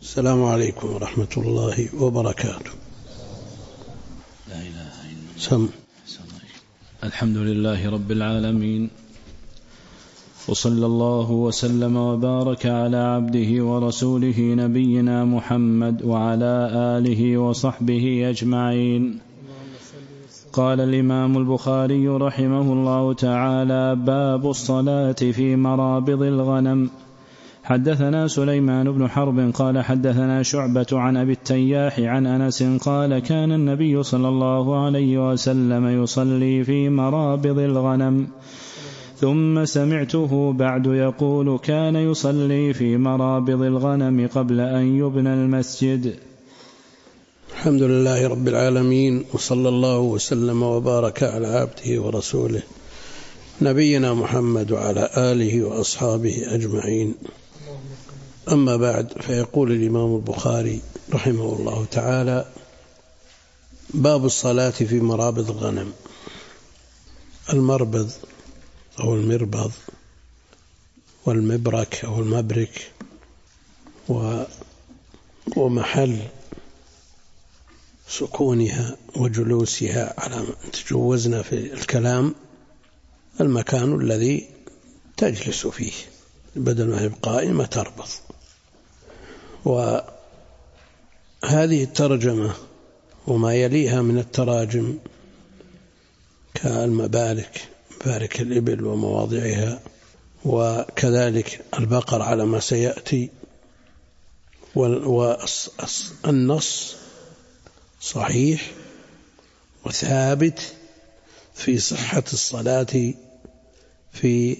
السلام عليكم ورحمة الله وبركاته. لا إله إلا الله. الحمد لله رب العالمين، وصلى الله وسلم وبارك على عبده ورسوله نبينا محمد وعلى آله وصحبه أجمعين. قال الإمام البخاري رحمه الله تعالى: باب الصلاة في مرابض الغنم. حدثنا سليمان بن حرب قال حدثنا شعبة عن أبي التياح عن أنس قال: كان النبي صلى الله عليه وسلم يصلي في مرابض الغنم. ثم سمعته بعد يقول: كان يصلي في مرابض الغنم قبل أن يبنى المسجد. الحمد لله رب العالمين، وصلى الله وسلم وبارك على عبده ورسوله نبينا محمد وعلى آله وأصحابه أجمعين. أما بعد، فيقول الإمام البخاري رحمه الله تعالى: باب الصلاة في مرابض الغنم. المربض أو المربض والمبرك أو المبرك ومحل سكونها وجلوسها على ما تجوزنا في الكلام، المكان الذي تجلس فيه بدل ما هي قائمة تربض. وهذه الترجمة وما يليها من التراجم كالمبارك، مبارك الإبل ومواضعها، وكذلك البقر على ما سيأتي، والنص صحيح وثابت في صحة الصلاة في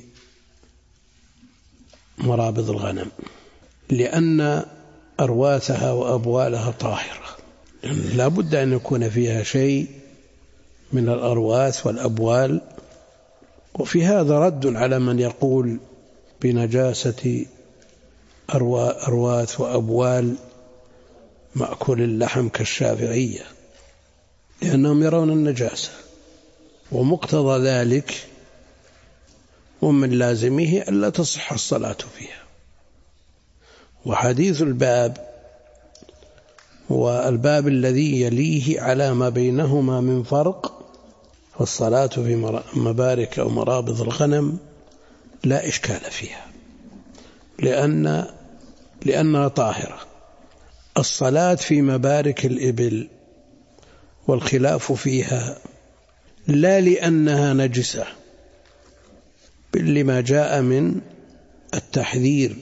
مرابض الغنم، لأن أرواثها وأبوالها طاهرة، لا بد أن يكون فيها شيء من الأرواث والأبوال. وفي هذا رد على من يقول بنجاسة أرواث وأبوال مأكل اللحم كالشافعية، لأنهم يرون النجاسة، ومقتضى ذلك ومن لازمه ألا تصح الصلاة فيها. وحديث الباب والباب الذي يليه على ما بينهما من فرق، والصلاة في مبارك أو مرابض الغنم لا إشكال فيها، لأنها طاهرة. الصلاة في مبارك الإبل والخلاف فيها لا لأنها نجسة، بل لما جاء من التحذير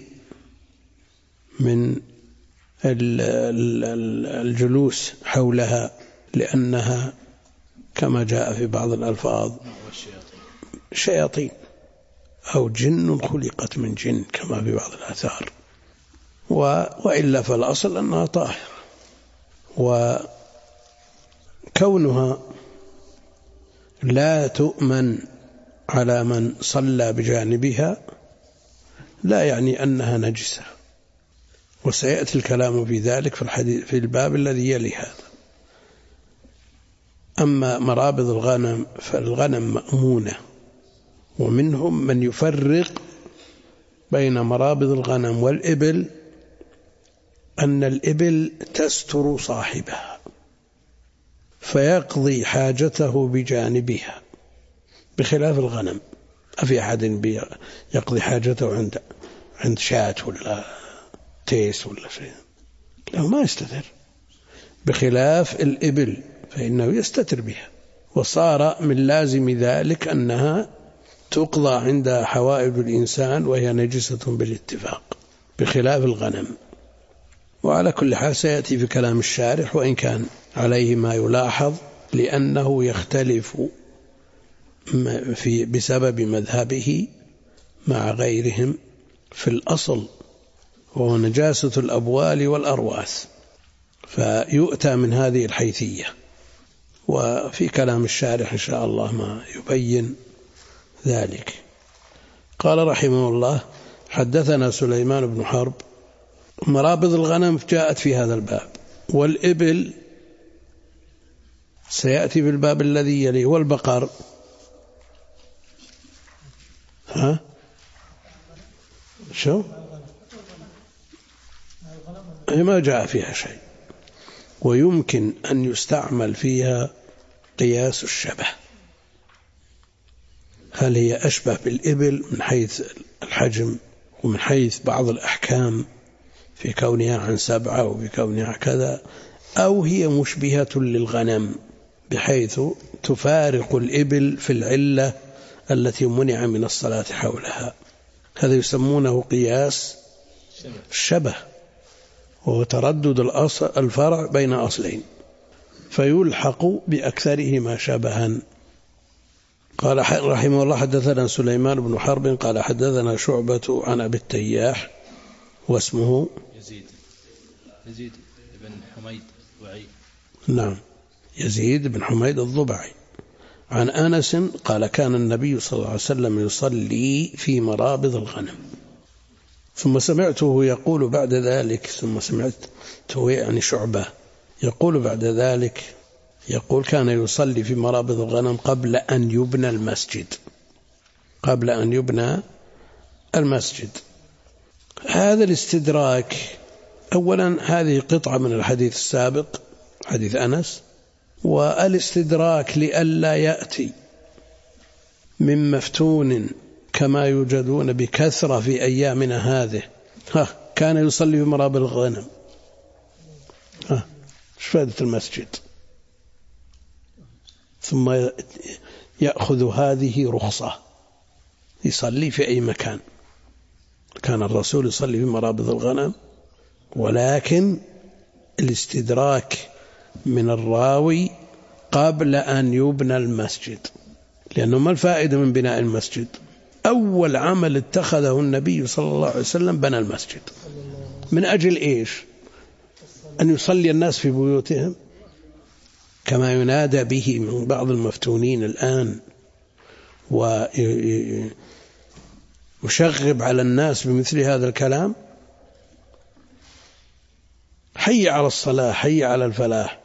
من الجلوس حولها، لأنها كما جاء في بعض الألفاظ شياطين أو جن خلقت من جن كما في بعض الآثار، وإلا فالأصل أنها طاهرة. وكونها لا تؤمن على من صلى بجانبها لا يعني أنها نجسة، وسيأتي الكلام في ذلك في الباب الذي يلي هذا. أما مرابض الغنم فالغنم مأمونة، ومنهم من يفرق بين مرابض الغنم والإبل أن الإبل تستر صاحبها فيقضي حاجته بجانبها، بخلاف الغنم. أفي أحد يقضي حاجته عند شاة ولا تيس ولا شيء؟ لا، ما يستتر، بخلاف الإبل فإنه يستتر بها. وصار من لازم ذلك أنها تقضى عند حوائج الإنسان وهي نجسة بالاتفاق، بخلاف الغنم. وعلى كل حال سيأتي في كلام الشارح، وإن كان عليه ما يلاحظ، لأنه يختلف بسبب مذهبه مع غيرهم في الأصل، وهو نجاسة الأبوال والأرواث، فيؤتى من هذه الحيثية. وفي كلام الشارح إن شاء الله ما يبين ذلك. قال رحمه الله: حدثنا سليمان بن حرب. مرابض الغنم جاءت في هذا الباب، والإبل سيأتي في الباب الذي يليه، والبقر شو ما جاء فيها شيء. ويمكن أن يستعمل فيها قياس الشبه، هل هي أشبه بالإبل من حيث الحجم ومن حيث بعض الأحكام في كونها عن 7 وفي كونها كذا، أو هي مشبهة للغنم بحيث تفارق الإبل في العلة التي منع من الصلاة حولها. هذا يسمونه قياس الشبه، وهو تردد الفرع بين أصلين فيلحق بأكثرهما شبها. قال رحمه الله حدثنا سليمان بن حرب قال حدثنا شعبة عن أبي التياح واسمه يزيد بن حميد الضبعي. نعم، يزيد بن حميد الضبعي. عن أنس قال كان النبي صلى الله عليه وسلم يصلي في مرابض الغنم. ثم سمعته يقول بعد ذلك، ثم سمعته يعني شعبة يقول بعد ذلك، يقول كان يصلي في مرابض الغنم قبل أن يبنى المسجد، قبل أن يبنى المسجد. هذا الاستدراك، أولا هذه قطعة من الحديث السابق حديث أنس، والاستدراك لئلا يأتي من مفتون كما يوجدون بكثرة في أيامنا هذه، كان يصلي في مرابض الغنم، ايش فائدة المسجد؟ ثم يأخذ هذه رخصة يصلي في أي مكان. كان الرسول يصلي في مرابض الغنم، ولكن الاستدراك من الراوي قبل أن يبنى المسجد، لأنه ما الفائدة من بناء المسجد؟ أول عمل اتخذه النبي صلى الله عليه وسلم بنى المسجد. من أجل إيش؟ أن يصلي الناس في بيوتهم كما ينادى به من بعض المفتونين الآن، ويشغب على الناس بمثل هذا الكلام. حي على الصلاة، حي على الفلاح.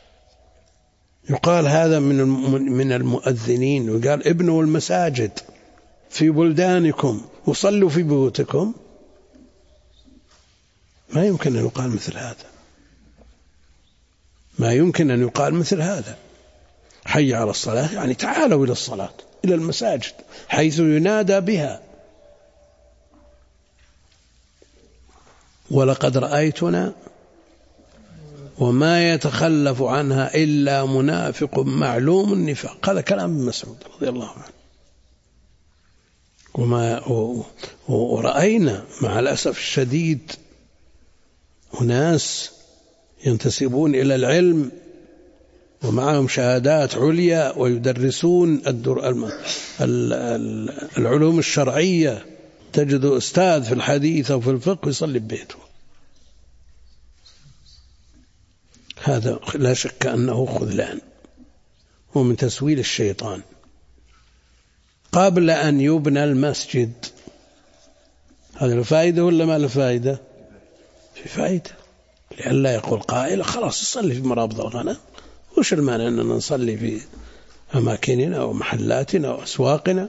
يقال هذا من المؤذنين، وقال ابنوا المساجد في بلدانكم وصلوا في بيوتكم. ما يمكن أن يقال مثل هذا، ما يمكن أن يقال مثل هذا. حي على الصلاة يعني تعالوا إلى الصلاة، إلى المساجد حيث ينادى بها. ولقد رأيتنا وما يتخلف عنها إلا منافق معلوم النفاق. هذا كلام ابن مسعود رضي الله عنه. ورأينا مع الأسف الشديد أناس ينتسبون إلى العلم ومعهم شهادات عليا ويدرسون العلوم الشرعية، تجد أستاذ في الحديث أو في الفقه يصلي ببيته. هذا لا شك أنه خذلان ومن تسويل الشيطان. قبل أن يبنى المسجد، هذا له فائدة ولا ما له فائدة؟ في فائدة، لئلا يقول قائل خلاص نصلي في مرابض الغنم، وش المانع أننا نصلي في أماكننا ومحلاتنا وأسواقنا؟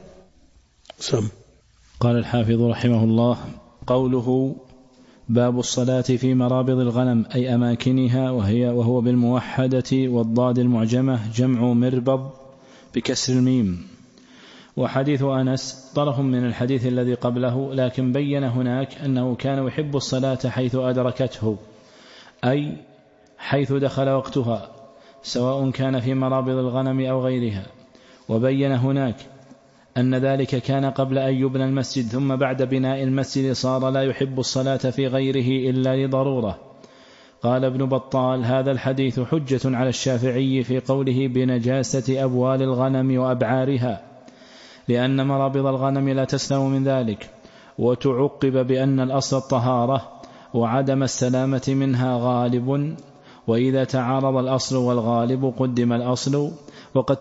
قال الحافظ رحمه الله: قوله باب الصلاة في مرابض الغنم أي أماكنها، وهو بالموحدة والضاد المعجمة جمع مربض بكسر الميم. وحديث أنس طرف من الحديث الذي قبله، لكن بين هناك أنه كان يحب الصلاة حيث أدركته، أي حيث دخل وقتها، سواء كان في مرابض الغنم أو غيرها. وبين هناك أن ذلك كان قبل أن يبنى المسجد، ثم بعد بناء المسجد صار لا يحب الصلاة في غيره إلا لضرورة. قال ابن بطال: هذا الحديث حجة على الشافعي في قوله بنجاسة أبوال الغنم وأبعارها، لأن مرابض الغنم لا تسلم من ذلك. وتعقب بأن الأصل الطهارة وعدم السلامة منها غالب، وإذا تعارض الأصل والغالب قدم الأصل. وقد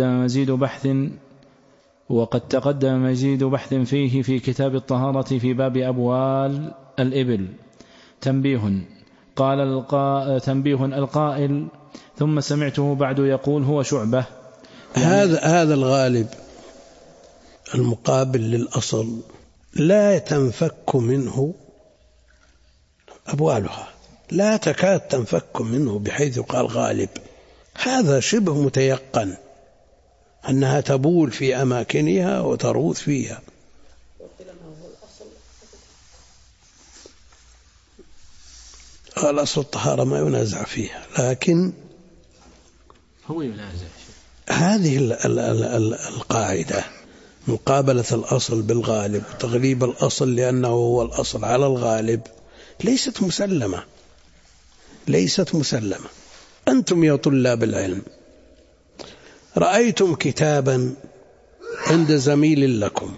تقدم مزيد بحث فيه في كتاب الطهارة في باب أبوال الإبل. تنبيه القائل ثم سمعته بعد يقول هو شعبة. هذا الغالب المقابل للأصل لا تنفك منه أبوالها، لا تكاد تنفك منه بحيث قال غالب. هذا شبه متيقن أنها تبول في أماكنها وتروث فيها. الأصل الطهارة ما ينازع فيها، لكن هو ينازع. هذه القاعدة مقابلة الأصل بالغالب وتغليب الأصل لأنه هو الأصل على الغالب ليست مسلمة، ليست مسلمة. أنتم يا طلاب العلم رأيتم كتابا عند زميل لكم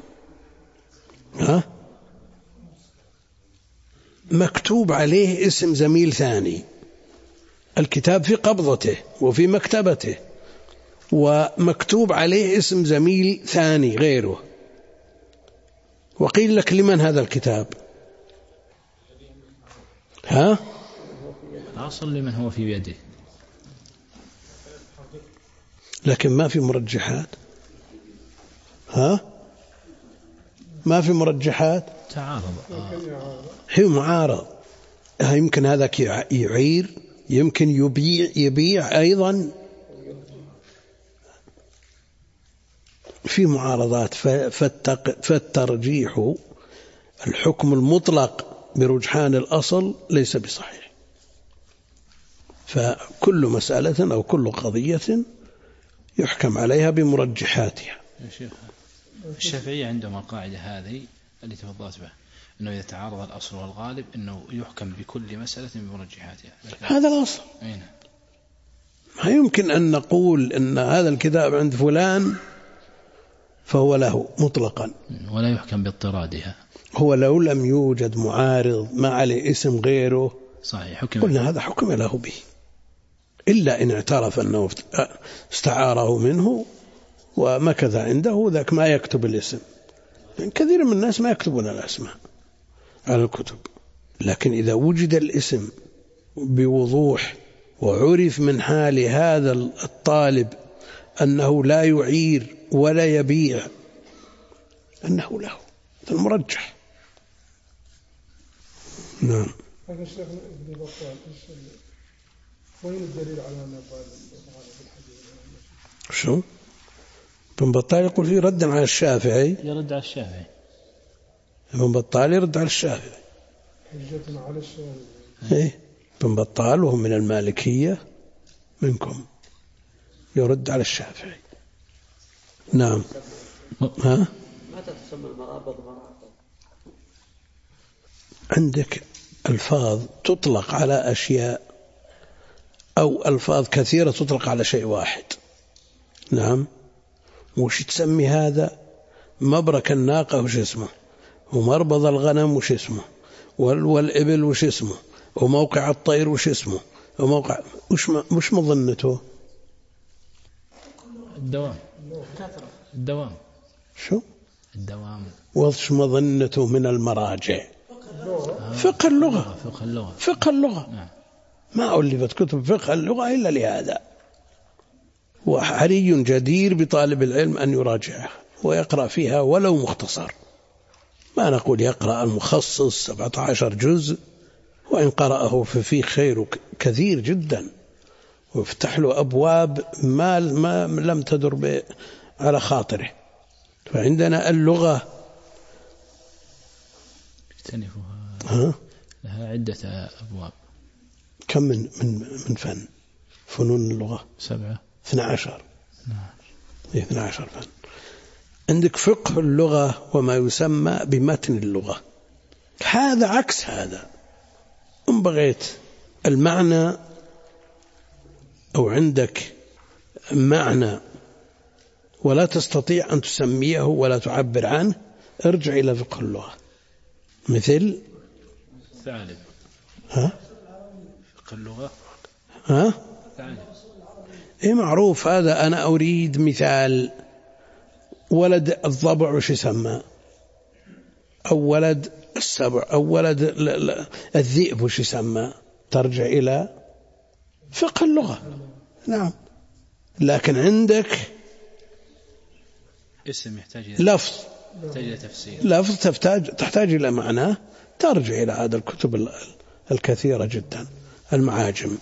مكتوب عليه اسم زميل ثاني، الكتاب في قبضته وفي مكتبته ومكتوب عليه اسم زميل ثاني غيره، وقيل لك لمن هذا الكتاب؟ الأصل لمن هو في يده، لكن ما في مرجحات. ما في مرجحات، تعارض. هي معارض. يمكن هذاك يعير، يمكن يبيع أيضا، في معارضات. فالترجيح الحكم المطلق برجحان الأصل ليس بصحيح. فكل مسألة أو كل قضية يحكم عليها بمرجحاتها. يا شيخ الشافعية عندهم القاعدة هذه اللي تفضلت بها، أنه إذا تعارض الأصل والغالب أنه يحكم بكل مسألة بمرجحاتها. هذا الأصل. ما يمكن أن نقول أن هذا الكتاب عند فلان فهو له مطلقا، ولا يحكم باضطرادها. هو لو لم يوجد معارض ما عليه اسم غيره صحيح حكم، قلنا هذا حكم له به، إلا إن اعترف أنه استعاره منه ومكث عنده، ذاك ما يكتب الاسم. كثير من الناس ما يكتبون الأسماء على الكتب، لكن إذا وجد الاسم بوضوح وعرف من حال هذا الطالب أنه لا يعير ولا يبيع أنه له المرجح. نعم. لكن الشيخ ابن بطال وين الدليل على أن قال بالحديث؟ شو؟ ابن بطال يقول فيه ردا على الشافعي، يرد على الشافعي. ابن بطال يرد على الشافعي، حجتنا على الشافعي. إيه، ابن بطال وهم من المالكية منكم يرد على الشافعي. نعم. متى تسمى المرابض مرابض؟ عندك ألفاظ تطلق على أشياء أو ألفاظ كثيرة تطلق على شيء واحد. نعم. وش تسمي هذا؟ مبرك الناقة وش اسمه، ومربض الغنم وش اسمه، والإبل وش اسمه، وموقع الطير وش اسمه، وموقع وش مظنته؟ الدوام. شو؟ الدوام. وش مظنته من المراجع؟ فقه اللغة. فقه اللغة. نعم. ما ألفت كتب فقه اللغة إلا لهذا، وحري جدير بطالب العلم أن يراجعها ويقرأ فيها ولو مختصر. ما نقول يقرأ المخصص 17 جزء، وإن قرأه ففيه خير كثير جدا ويفتح له أبواب ما لم تدر على خاطره. فعندنا اللغة لها عدة أبواب. كم من فنون اللغة؟ 7. 12. نعم. 12 فن. عندك فقه اللغة وما يسمى بمتن اللغة، هذا عكس هذا. إن بغيت المعنى أو عندك معنى ولا تستطيع أن تسميه ولا تعبر عنه، ارجع إلى فقه اللغة. مثل ثعلب. فقه اللغة. ثعلب. إيه معروف هذا. أنا أريد مثال. ولد الضبع وش يسمى؟ أو ولد السبع أو ولد الذئب وش يسمى؟ ترجع إلى فقه اللغة. نعم. لكن عندك اسم يحتاج لفظ، يحتاج إلى تفسير، لفظ تحتاج إلى معناه، ترجع إلى هذا الكتب الكثيرة جدا المعاجم.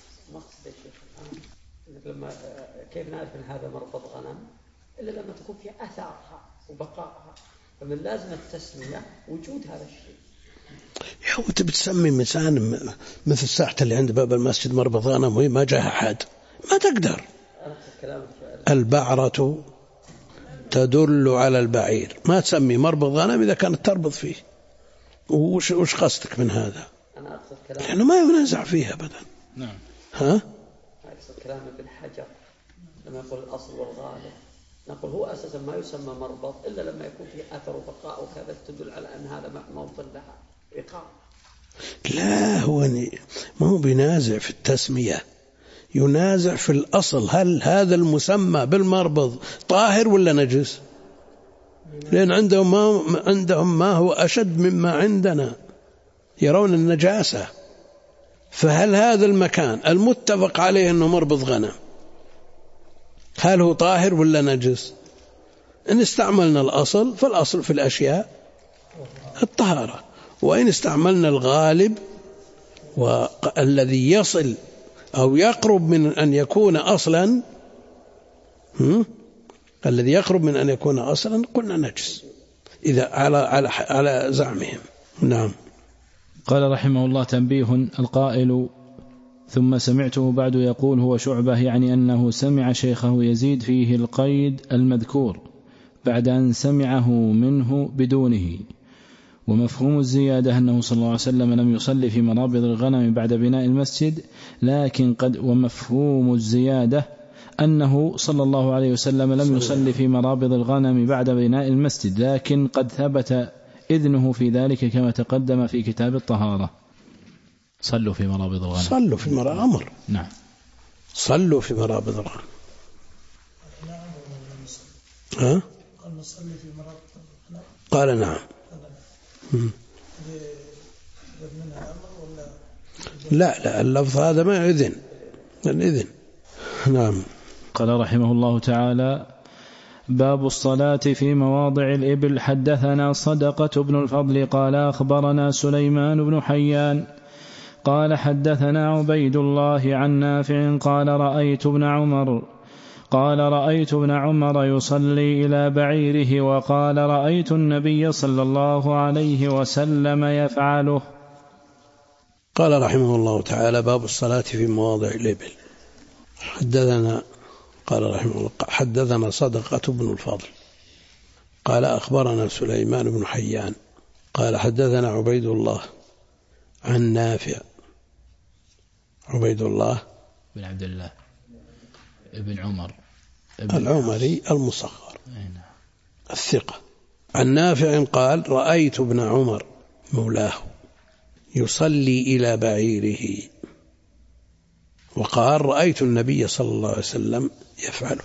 لما كيف نعرف أن هذا مربض غنم إلا لما تكون في أثارها وبقائها، فمن لازم التسمية وجود هذا الشيء. يا أنت بتسمي مثلا مثل الساعة اللي عند باب المسجد مربض غنم وهي ما جاء أحد، ما تقدر. البعرة تدل على البعير، ما تسمي مربض غنم إذا كانت تربض فيه. وش قصدك من هذا؟ أنا أقصد كلام لأنه ما ينازع فيه أبدا. نعم. ها؟ أقصد كلامه بالحجر لما يقول الأصل والغالب، نقول هو أساسا ما يسمى مربض إلا لما يكون فيه أثر وبقاء وكذا تدل على أن هذا موطن لها إقامة. لا، هو ما هو بينازع في التسمية، ينازع في الأصل. هل هذا المسمى بالمربض طاهر ولا نجس؟ لأن عندهم ما هو أشد مما عندنا، يرون النجاسة. فهل هذا المكان المتفق عليه أنه مربض غنم هل هو طاهر ولا نجس؟ إن استعملنا الأصل فالأصل في الأشياء الطهارة، وإن استعملنا الغالب والذي يصل أو يقرب من أن يكون أصلا، الذي يقرب من أن يكون أصلا قلنا نجس إذا على زعمهم. نعم. قال رحمه الله: تنبيه: القائل ثم سمعته بعد يقول هو شعبة، يعني أنه سمع شيخه يزيد فيه القيد المذكور بعد أن سمعه منه بدونه. ومفهوم الزيادة أنه صلى الله عليه وسلم لم يصلي في مرابض الغنم بعد بناء المسجد، ومفهوم الزيادة أنه صلى الله عليه وسلم لم يصلي في مرابض الغنم بعد بناء المسجد، لكن قد ثبت إذنه في ذلك كما تقدم في كتاب الطهارة. صلوا في مرابض الغنم. صلوا في مرابض أمر. نعم. صلوا في مرابض الغنم. ها؟ قال نعم. لا اللفظ هذا ما يؤذن الإذن. نعم. قال رحمه الله تعالى: باب الصلاة في مواضع الإبل. حدثنا صدقة بن الفضل قال أخبرنا سليمان بن حيان قال حدثنا عبيد الله عن نافع قال رأيت ابن عمر يصلي إلى بعيره، وقال رأيت النبي صلى الله عليه وسلم يفعله. قال رحمه الله تعالى: باب الصلاة في مواضع الإبل. قال رحمه الله: حدثنا صدقة بن الفضل قال أخبرنا سليمان بن حيان قال حدثنا عبيد الله عن نافع. عبيد الله بن عبد الله ابن عمر العمري المصغر الثقة، عن نافع قال: رأيت ابن عمر مولاه يصلي إلى بعيره، وقال: رأيت النبي صلى الله عليه وسلم يفعله،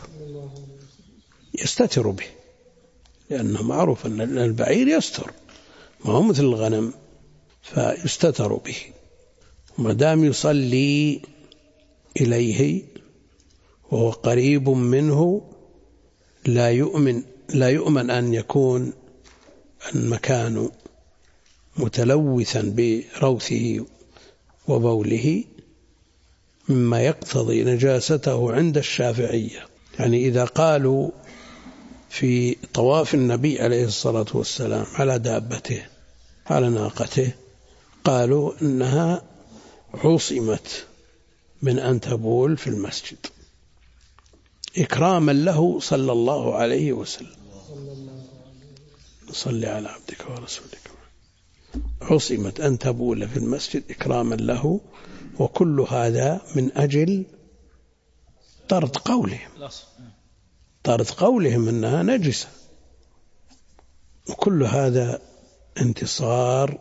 يستتر به، لأنه معروف أن البعير يستر، ما هو مثل الغنم، فيستتر به. وما دام يصلي إليه وهو قريب منه لا يؤمن أن يكون المكان متلوثا بروثه وبوله، مما يقتضي نجاسته عند الشافعية. يعني إذا قالوا في طواف النبي عليه الصلاة والسلام على دابته على ناقته، قالوا إنها عصمت من أن تبول في المسجد إكراما له صلى الله عليه وسلم. صل على عبدك ورسولك. عصمت أن تبول في المسجد إكراما له، وكل هذا من أجل طرد قولهم أنها نجسة، وكل هذا انتصار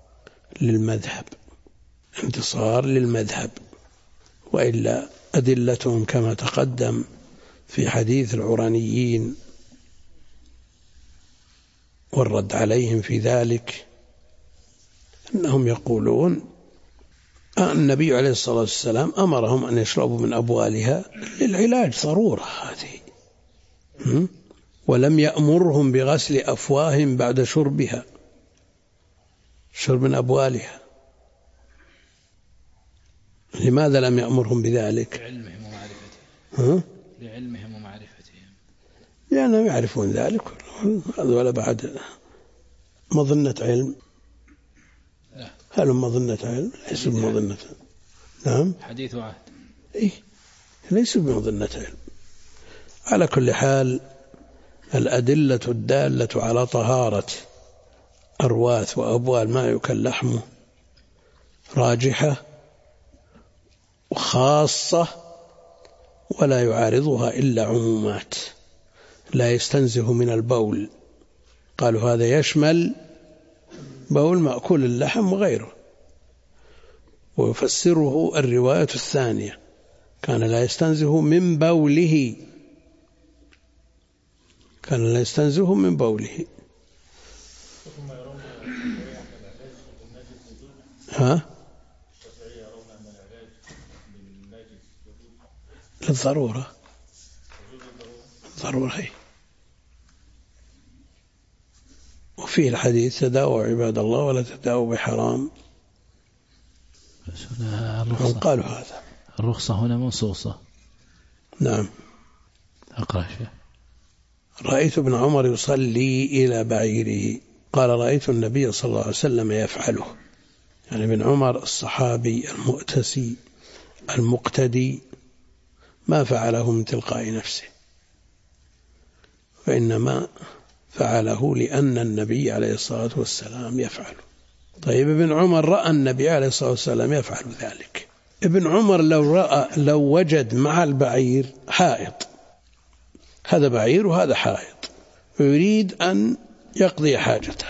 للمذهب، وإلا أدلتهم كما تقدم في حديث العرانيين والرد عليهم في ذلك، أنهم يقولون النبي عليه الصلاة والسلام أمرهم أن يشربوا من أبوالها للعلاج، ضرورة هذه، ولم يأمرهم بغسل أفواههم بعد شربها، شرب من أبوالها. لماذا لم يأمرهم بذلك؟ لعلمهم ومعرفتهم. لعلمهم ومعرفتهم، لأنهم يعرفون ذلك. هذا ولا بعد مظنة علم. لا. هل مظنة علم؟ ليس بمظنة. نعم، حديث عهد. ليس بمظنة علم. على كل حال الأدلة الدالة على طهارة أرواث وأبوال ما يؤكل لحمه راجحة وخاصة، ولا يعارضها إلا عمومات لا يستنزه من البول. قالوا هذا يشمل بول مأكول اللحم وغيره. ويفسره الرواية الثانية، كان لا يستنزه من بوله، كان لا يستنزه من بوله. للضرورة، ضرورة. وفيه الحديث تداووا عباد الله ولا تداووا بحرام. قالوا هذا الرخصة هنا منصوصة. نعم. أقرأ شيء. رأيت ابن عمر يصلي إلى بعيره، قال رأيت النبي صلى الله عليه وسلم يفعله. يعني ابن عمر الصحابي المؤتسي المقتدي ما فعله من تلقاء نفسه، وإنما فعله لأن النبي عليه الصلاة والسلام يفعله. طيب ابن عمر رأى النبي عليه الصلاة والسلام يفعل ذلك. ابن عمر لو وجد مع البعير حائط، هذا بعير وهذا حائط، ويريد أن يقضي حاجته،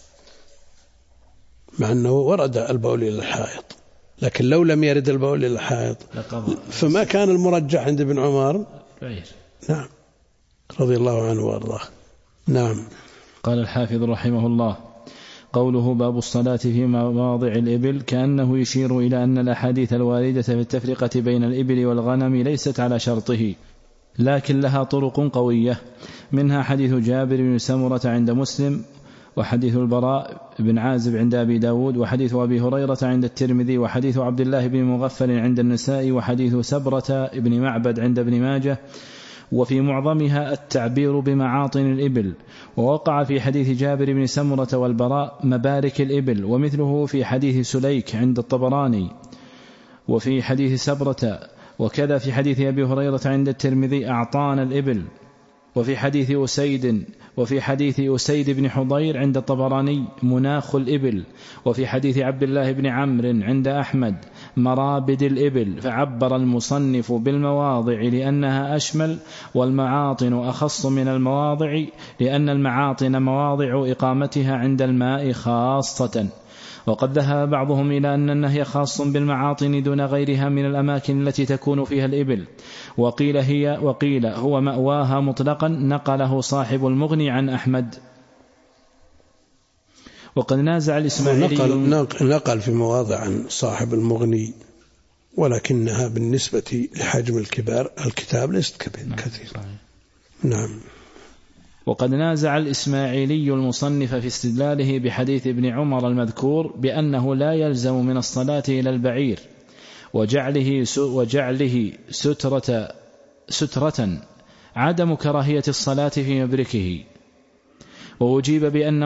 مع أنه ورد البول إلى الحائط، لكن لو لم يرد البول إلى الحائط فما كان المرجح عند ابن عمر؟ بعير. نعم، رضي الله عنه وارضاه. نعم. قال الحافظ رحمه الله: قوله باب الصلاة في مواضع الإبل، كأنه يشير إلى أن الأحاديث الواردة في التفرقة بين الإبل والغنم ليست على شرطه، لكن لها طرق قوية، منها حديث جابر بن سمرة عند مسلم، وحديث البراء بن عازب عند أبي داود، وحديث أبي هريرة عند الترمذي، وحديث عبد الله بن مغفل عند النسائي، وحديث سبرة بن معبد عند ابن ماجه، وفي معظمها التعبير بمعاطن الإبل. ووقع في حديث جابر بن سمرة والبراء مبارك الإبل، ومثله في حديث سليك عند الطبراني، وفي حديث سبرة، وكذا في حديث أبي هريرة عند الترمذي أعطان الإبل، وفي حديث أسيد بن حضير عند الطبراني مناخ الإبل، وفي حديث عبد الله بن عمرو عند أحمد مرابد الإبل. فعبر المصنف بالمواضع لأنها أشمل، والمعاطن أخص من المواضع، لأن المعاطن مواضع إقامتها عند الماء خاصة. وقد ذهب بعضهم إلى أن النهي خاص بالمعاطن دون غيرها من الأماكن التي تكون فيها الإبل، وقيل هو مأواها مطلقا، نقله صاحب المغني عن أحمد. وقد نازع الإسماعيلي نقل في مواضع عن صاحب المغني، ولكنها بالنسبة لحجم الكتاب ليست كثيرة. نعم. وقد نازع الإسماعيلي المصنف في استدلاله بحديث ابن عمر المذكور بأنه لا يلزم من الصلاة إلى البعير وجعله سترة عدم كراهية الصلاة في مبركه، وأجيب بأن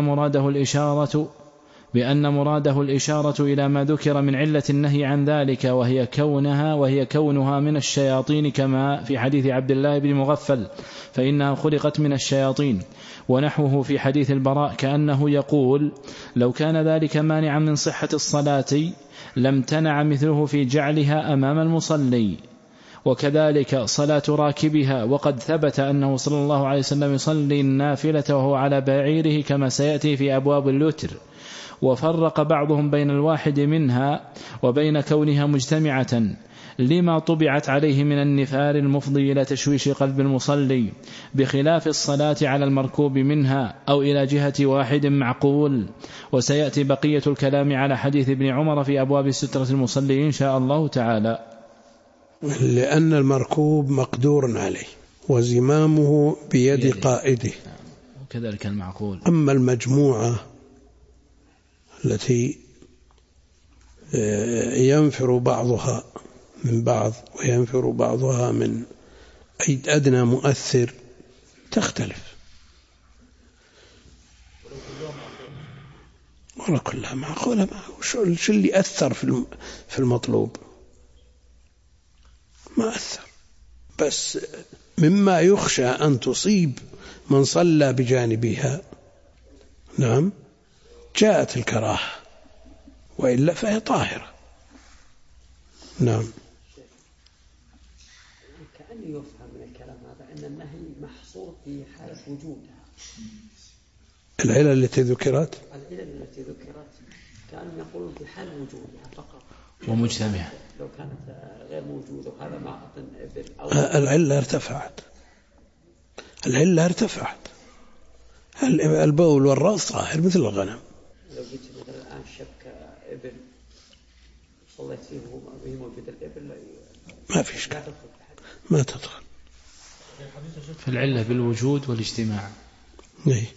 مراده الإشارة إلى ما ذكر من علة النهي عن ذلك، وهي كونها من الشياطين، كما في حديث عبد الله بن مغفل فإنها خلقت من الشياطين. ونحوه في حديث البراء كأنه يقول: لو كان ذلك مانعا من صحة الصلاة لم تنع مثله في جعلها أمام المصلي. وكذلك صلاة راكبها، وقد ثبت أنه صلى الله عليه وسلم يصلي النافلة وهو على بعيره كما سيأتي في أبواب الوتر. وفرق بعضهم بين الواحد منها وبين كونها مجتمعة لما طبعت عليه من النفار المفضي إلى تشويش قلب المصلي، بخلاف الصلاة على المركوب منها أو إلى جهة واحد معقول. وسيأتي بقية الكلام على حديث ابن عمر في أبواب سترة المصلي إن شاء الله تعالى. لأن المركوب مقدور عليه وزمامه بيد قائده، وكذلك المعقول. أما المجموعة التي ينفر بعضها من بعض وينفر بعضها من أدنى مؤثر تختلف. ولا كلها معقولة. شو اللي أثر في المطلوب؟ ما أثر، بس مما يخشى أن تصيب من صلى بجانبها نعم جاءت الكراهة، وإلا فهي طاهرة. نعم. كأني يفهم من الكلام هذا أن النهي محصور في حالة وجودها. العلل التي ذكرت كانوا يقولون في حال وجودها فقط ومجتمعة. لو كانت غير موجودة وهذا معطن إبل أو العلة ارتفعت. البول والرأس طاهر مثل الغنم. لو جيت مثلا الآن شبك إبل صليت فيه وهي موجودة الإبل ما في إشكال، ما تدخل في العلة بالوجود والاجتماع. إيه.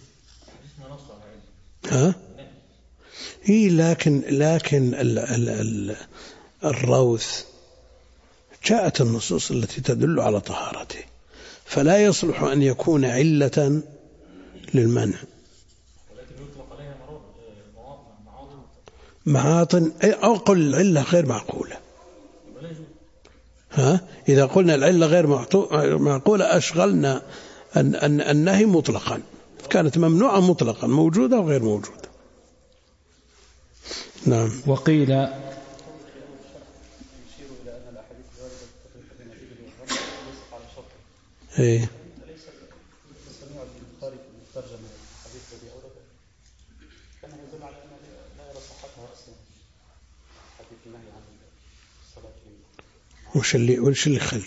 ها؟ إيه لكن الروث جاءت النصوص التي تدل على طهارته، فلا يصلح أن يكون علة للمنع. معاطن أو قل العلة غير معقولة. ها؟ إذا قلنا العلة غير معقولة أشغلنا النهي مطلقا، كانت ممنوعة مطلقا موجودة وغير موجودة. نعم. وقيل إيه. وش اللي يخلي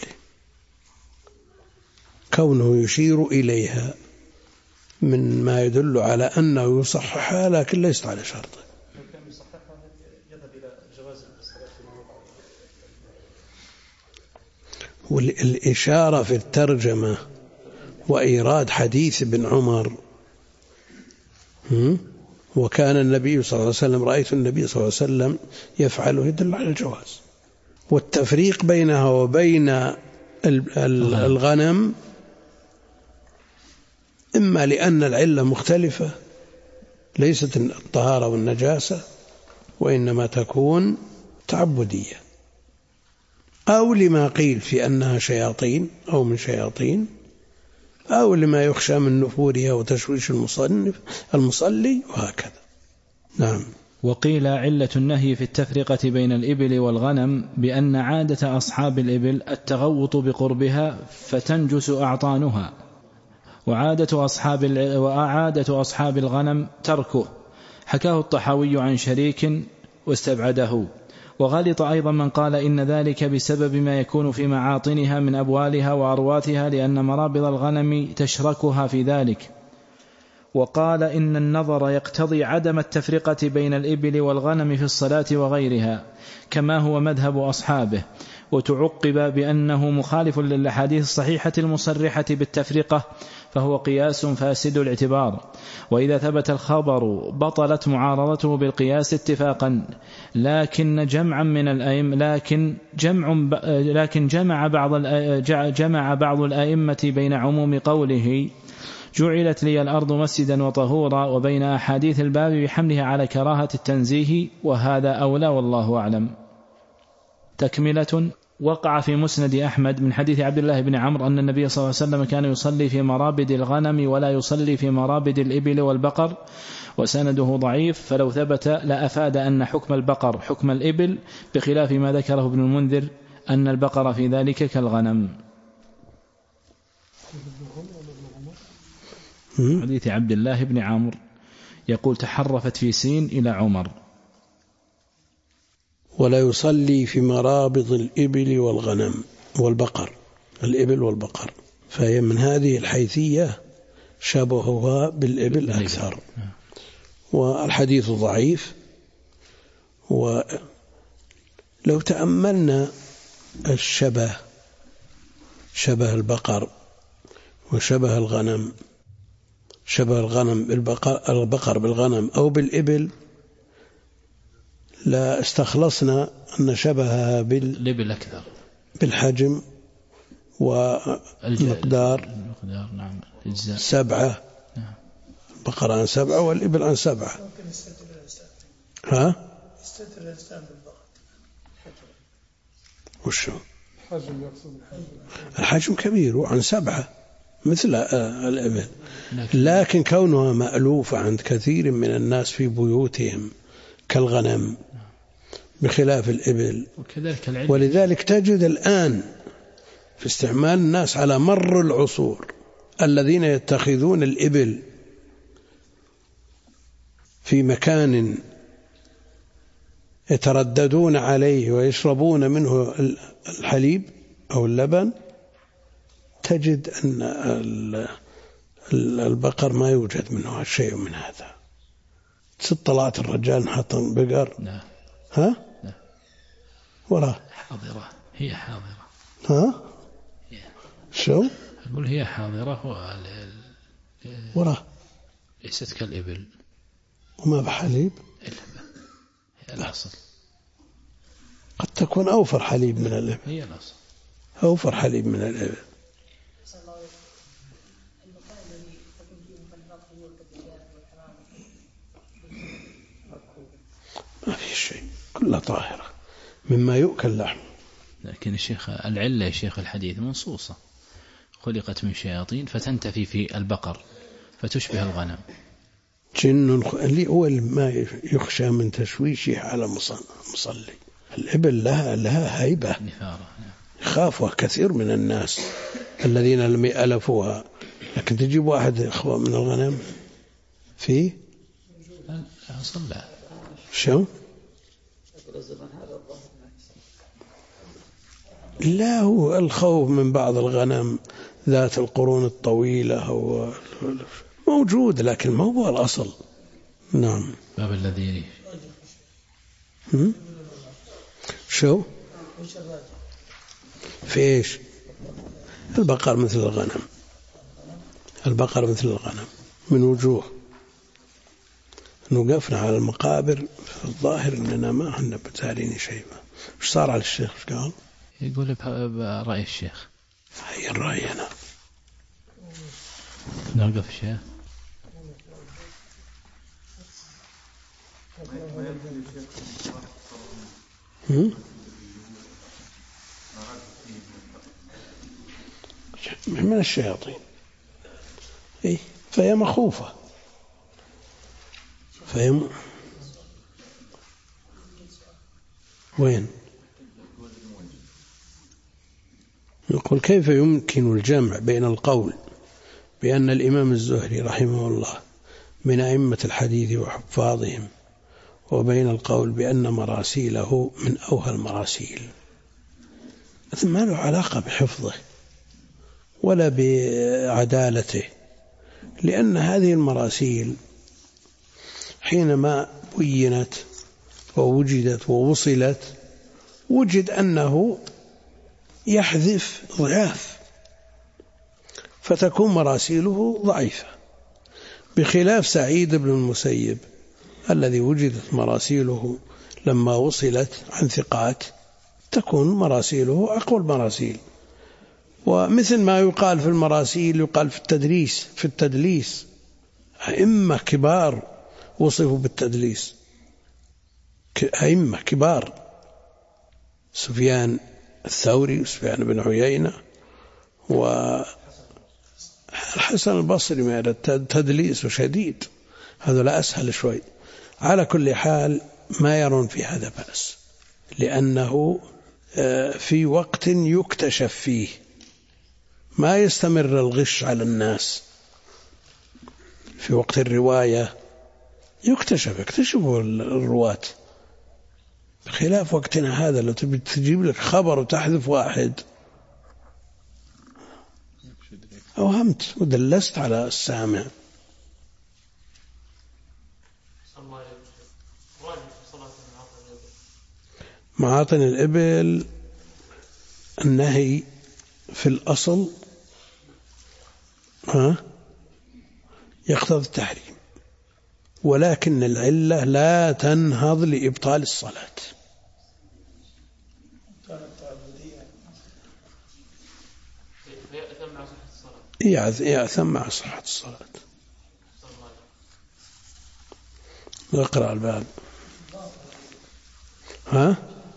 كونه يشير إليها من ما يدل على أنه يصححها، لكن ليست على شرطه. والإشارة في الترجمة وإيراد حديث ابن عمر وكان النبي صلى الله عليه وسلم، رأيت النبي صلى الله عليه وسلم يفعله، يدل على الجواز. والتفريق بينها وبين الغنم إما لأن العلة مختلفة ليست الطهارة والنجاسة، وإنما تكون تعبدية، أو لما قيل في أنها شياطين أو من شياطين، أو لما يخشى من نفورها وتشويش المصلي وهكذا. نعم. وقيل علة النهي في التفرقة بين الإبل والغنم بأن عادة أصحاب الإبل التغوط بقربها فتنجس أعطانها، وعادة أصحاب الغنم تركه. حكاه الطحاوي عن شريك واستبعده. وغلط أيضا من قال إن ذلك بسبب ما يكون في معاطنها من أبوالها وأرواثها، لأن مرابض الغنم تشركها في ذلك. وقال إن النظر يقتضي عدم التفرقة بين الإبل والغنم في الصلاة وغيرها، كما هو مذهب أصحابه. وتعقب بأنه مخالف للأحاديث الصحيحة المصرحة بالتفرقة، فهو قياس فاسد الاعتبار. وإذا ثبت الخبر بطلت معارضته بالقياس اتفاقا، لكن جمع بعض الأئمة بين عموم قوله جعلت لي الأرض مسجدا وطهورا وبين أحاديث الباب بحمله على كراهة التنزيه، وهذا أولى والله أعلم. تكملة. وقع في مسند أحمد من حديث عبد الله بن عمرو أن النبي صلى الله عليه وسلم كان يصلي في مرابد الغنم ولا يصلي في مرابد الإبل والبقر، وسنده ضعيف، فلو ثبت لأفاد أن حكم البقر حكم الإبل، بخلاف ما ذكره ابن المنذر أن البقر في ذلك كالغنم. حديث عبد الله بن عمرو يقول تحرفت في سين إلى عمر. ولا يصلي في مرابض الإبل والغنم والبقر، الإبل والبقر، فهي من هذه الحيثية شبهها بالإبل أكثر. والحديث ضعيف. ولو تأملنا شبه البقر وشبه الغنم، شبه البقر بالغنم أو بالإبل، لا استخلصنا أن شبهها الإبل أكثر بالحجم والمقدار. نعم. 7. نعم. البقرة عن 7 والإبل عن 7. ممكن يستتر الإنسان. ها؟ يستتر الإنسان بالبقرة. وشو؟ الحجم يقصد الحجم كبير وعن 7 مثل الإبل، لكن كونها مألوفة عند كثير من الناس في بيوتهم كالغنم بخلاف الإبل. ولذلك تجد الآن في استعمال الناس على مر العصور الذين يتخذون الإبل في مكان يترددون عليه ويشربون منه الحليب أو اللبن، تجد أن البقر ما يوجد منه شيء من هذا. طلعت الرجال حط بقر. لا. ها؟ لا. وراه حاضرة، هي حاضرة. ها؟ شو؟ أقول هي حاضرة وراه ليست كالإبل وما بحليب. هي الأصل. قد تكون أوفر حليب من الإبل. هي الأصل. أوفر حليب من الإبل. ما في شيء، كلها طاهرة مما يؤكل لحم. لكن الشيخ العلة يا شيخ الحديث منصوصة، خلقت من شياطين فتنتفي في البقر فتشبه الغنم. جن اللي أول ما يخشى من تشويشه على مصلي. الإبل لها هيبة يخافها كثير من الناس الذين لم يألفوها، لكن تجيب واحد أخوة من الغنم فيه صلى شو؟ لا، هو الخوف من بعض الغنم ذات القرون الطويلة هو موجود، لكن ما هو الأصل. نعم. باب الذي شو في إيش؟ البقر مثل الغنم. البقر مثل الغنم من وجوه. نوقفنا على المقابر في الظاهر أننا ما عندنا بتالين شيء. وش صار على الشيخ؟ وش قال؟ يقول برأي الشيخ. هي الرأي أنا نوقف الشيخ. من الشياطين. إيه؟ فهي مخوفة. وين؟ يقول كيف يمكن الجمع بين القول بأن الإمام الزهري رحمه الله من أئمة الحديث وحفاظهم وبين القول بأن مراسيله من أوهى المراسيل؟ ما له علاقة بحفظه ولا بعدالته، لأن هذه المراسيل حينما بينت ووجدت ووصلت وجد أنه يحذف ضعاف، فتكون مراسيله ضعيفة، بخلاف سعيد بن المسيب الذي وجدت مراسيله لما وصلت عن ثقات تكون مراسيله أقوى المراسيل. ومثل ما يقال في المراسيل يقال في التدليس أئمة كبار وصفوا بالتدليس، أئمة كبار، سفيان الثوري وسفيان بن عيينة والحسن البصري من التدليس شديد، هذا لا أسهل شوي. على كل حال ما يرون في هذا بأس، لأنه في وقت يكتشف فيه، ما يستمر الغش على الناس. في وقت الرواية يكتشفوا الرواة، بخلاف وقتنا هذا لو تجيب لك خبر وتحذف واحد أوهمت ودلست على السامع. معاطن الإبل النهي في الأصل يقتضي التحريم، ولكن العلة لا تنهض لإبطال الصلاة. يأثم مع صحة الصلاة. نقرأ الباب. ها؟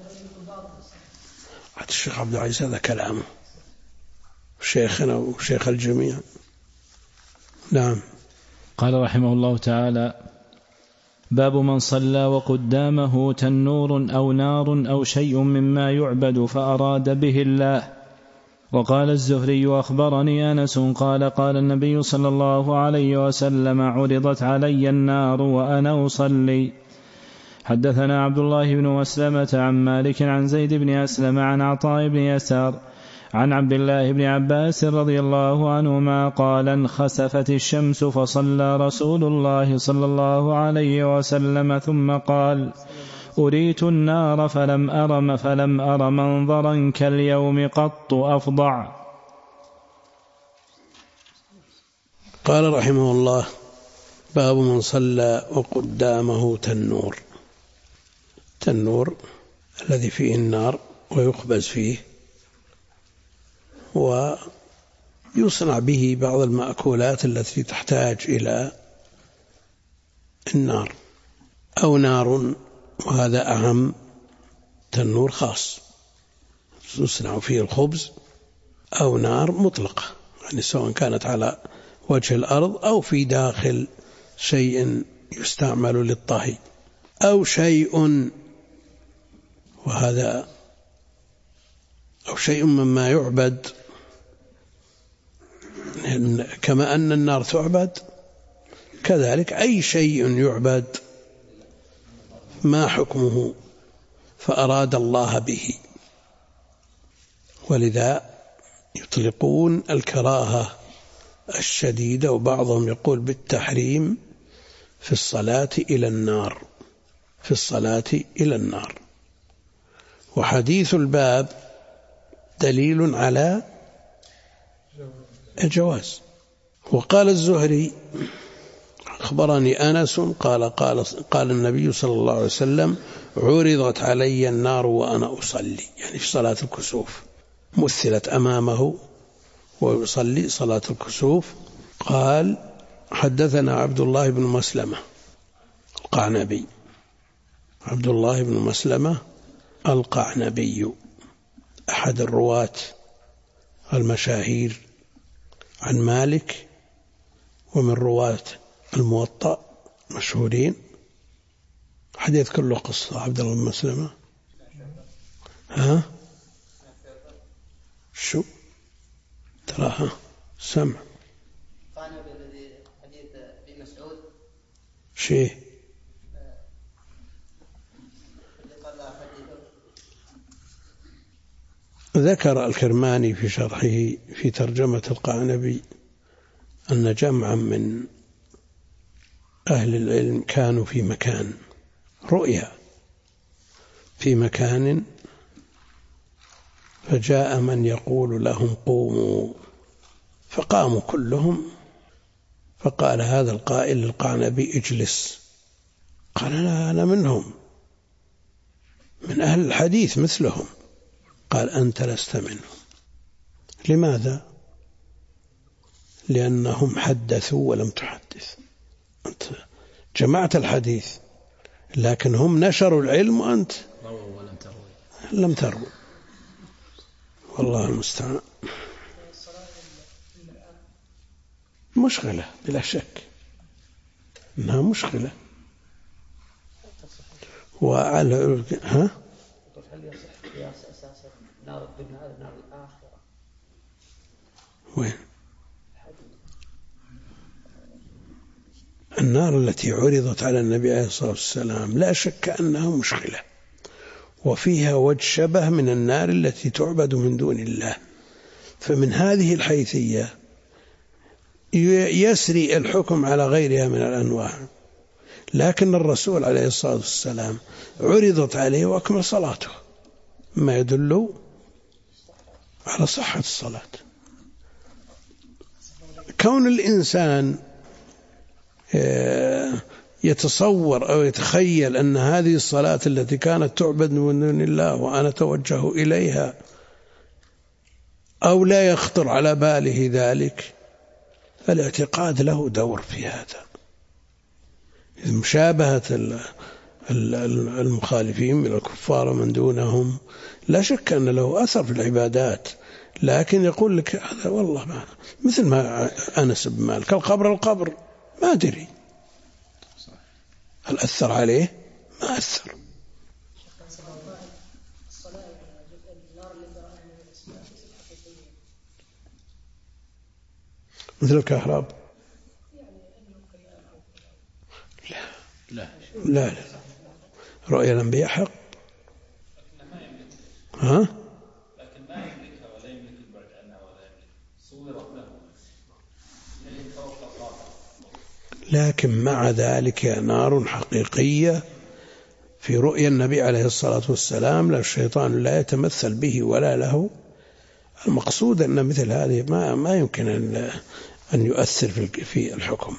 الشيخ عبد العزيز هذا كلامه شيخنا وشيخ الجميع. نعم. قال رحمه الله تعالى: باب من صلى وقدامه تنور أو نار أو شيء مما يعبد فأراد به الله. وقال الزهري: أخبرني أنس قال: قال النبي صلى الله عليه وسلم: عرضت علي النار وأنا أصلي. حدثنا عبد الله بن مسلمة عن مالك عن زيد بن أسلم عن عطاء بن يسار عن عبد الله بن عباس رضي الله عنهما قال: انخسفت الشمس فصلى رسول الله صلى الله عليه وسلم ثم قال: أريت النار فلم أر منظرا كاليوم قط أفظع. قال رحمه الله: باب من صلى وقدامه تنور. تنور الذي فيه النار ويخبز فيه ويصنع به بعض المأكولات التي تحتاج إلى النار، أو نار، وهذا أهم، تنور خاص يصنع فيه الخبز، أو نار مطلقة يعني سواء كانت على وجه الأرض أو في داخل شيء يستعمل للطهي، أو شيء، وهذا أو شيء مما يعبد، كما أن النار تعبد كذلك أي شيء يعبد ما حكمه فأراد الله به. ولذا يطلقون الكراهة الشديدة، وبعضهم يقول بالتحريم في الصلاة إلى النار، في الصلاة إلى النار. وحديث الباب دليل على الجواز. وقال الزهري: أخبرني أنس قال النبي صلى الله عليه وسلم: عرضت علي النار وأنا أصلي، يعني في صلاة الكسوف، مثلت أمامه ويصلي صلاة الكسوف. قال: حدثنا عبد الله بن مسلمة القعنبي، عبد الله بن مسلمة القعنبي أحد الرواة المشاهير عن مالك، ومن رواة الموطأ مشهورين. حديث كله قصة عبد الله بن مسلمة. ها شو تراها سمع حديث ابن مسعود شيء ذكر الكرماني في شرحه في ترجمة القعنبي أن جمعا من أهل العلم كانوا في مكان، رؤيا في مكان، فجاء من يقول لهم قوموا، فقاموا كلهم، فقال هذا القائل للقعنبي: اجلس. قال: أنا منهم، من أهل الحديث مثلهم. قال: أنت لست منهم. لماذا؟ لأنهم حدثوا ولم تحدث. أنت جمعت الحديث لكن هم نشروا العلم وأنت لم تروي. والله المستعان. مشغلة بلا شك إنها مشغلة. وعلى هل يصح قياس أساس نار الدنيا على نار الآخرة؟ وين؟ النار التي عرضت على النبي عليه الصلاة والسلام لا شك أنها مشغلة، وفيها وجه شبه من النار التي تعبد من دون الله، فمن هذه الحيثية يسري الحكم على غيرها من الأنواع. لكن الرسول عليه الصلاة والسلام عرضت عليه وأكمل صلاته، ما يدل على صحة الصلاة. كون الإنسان يتصور أو يتخيل أن هذه الصلاة التي كانت تعبد من دون الله وأنا أتوجه إليها، أو لا يخطر على باله ذلك، فالاعتقاد له دور في هذا. مشابهة المخالفين من الكفار من دونهم لا شك أن له أثر في العبادات، لكن يقول لك هذا والله ما، مثل ما أنس بن مالك القبر ما أدري هل أثر عليه؟ ما أثر. مثل الكهرب؟ لا رؤيا الأنبياء حق. ها؟ لكن ما يملكها ولا يملك البعد عنها ولا يملك، صورت له لكن مع ذلك نار حقيقية في رؤيا النبي عليه الصلاة والسلام، لا الشيطان لا يتمثل به ولا له. المقصود أن مثل هذه ما يمكن أن يؤثر في الحكم.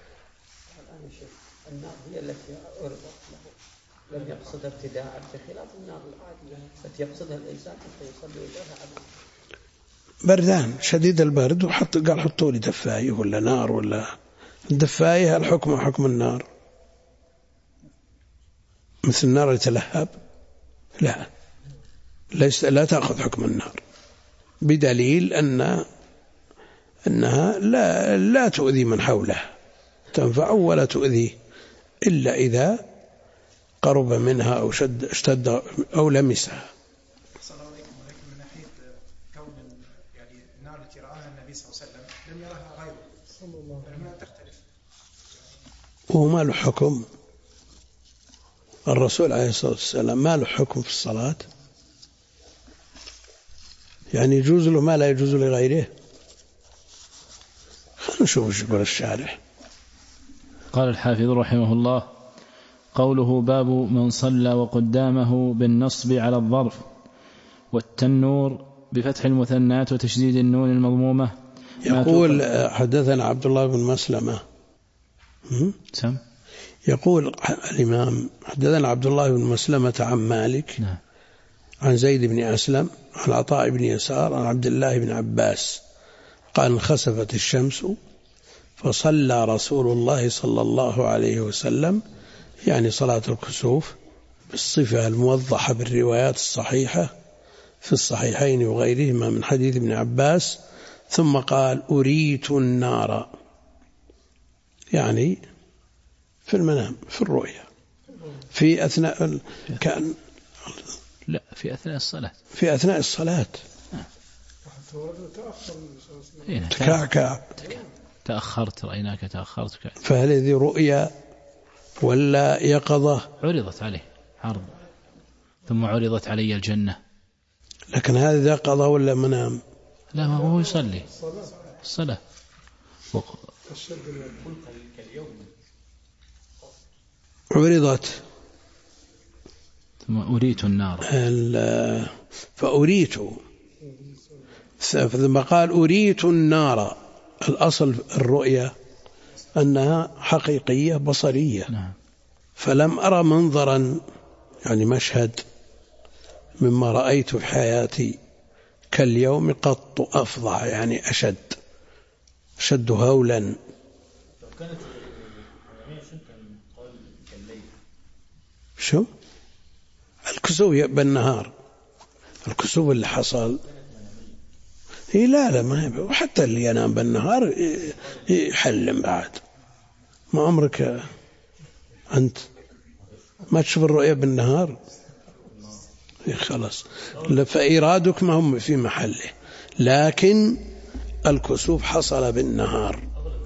النار هي التي عرضت له، لم يقصدها ابتداء بخلاف النار العادية التي يقصدها الإنسان حتى يصلي وجهها أبدا. بردان شديد البرد قال حطوا لي دفاية ولا نار، ولا الدفاية الحكم حكم النار مثل النار يتلهب؟ لا تأخذ حكم النار، بدليل أنها لا تؤذي من حوله، تنفع ولا تؤذيه إلا إذا قرب منها أو اشتد أو لمسها. صلى الله عليه وسلم، من ناحية كون يعني النار التي رآها النبي صلى الله عليه وسلم لم يراها غيره صلى الله عليه وسلم، تختلف. وما له حكم؟ الرسول عليه الصلاة والسلام ما له حكم في الصلاة؟ يعني يجوز له ما لا يجوز لغيره؟ خلينا نشوف ايش يقول الشارح. قال الحافظ رحمه الله: قوله باب من صلى وقدامه بالنصب على الظرف، والتنور بفتح المثنات وتشديد النون المضمومة. يقول حدثنا عبد الله بن مسلمة. يقول الإمام حدثنا عبد الله بن مسلمة عن مالك عن زيد بن أسلم عن عطاء بن يسار عن عبد الله بن عباس قال: انخسفت الشمس فصلى رسول الله صلى الله عليه وسلم، يعني صلاة الكسوف بالصفة الموضحة بالروايات الصحيحة في الصحيحين وغيرهما من حديث ابن عباس، ثم قال: أريت النار، يعني في المنام في الرؤيا في أثناء كان لا في أثناء الصلاة، في أثناء الصلاة تأخرت، رأيناك تأخرت. فهل هذه رؤيا ولا يقظة؟ عرضت عليه عرض، ثم عرضت علي الجنة. لكن هذا يقظة ولا منام؟ لا، ما هو يصلي الصلاة. عرضت ثم أريت النار، فأريت، ثم قال أريت النار. الأصل الرؤية أنها حقيقية بصرية. نعم. فلم أرى منظرا، يعني مشهد مما رأيت في حياتي كاليوم قط أفظع، يعني أشد هولا. شو الكسوف بالنهار؟ الكسوف اللي حصل لا ما هي، وحتى اللي ينام بالنهار يحلم بعد. ما عمرك أنت ما تشوف الرؤية بالنهار؟ خلاص، فإيرادك ما هم في محله، لكن الكسوف حصل بالنهار.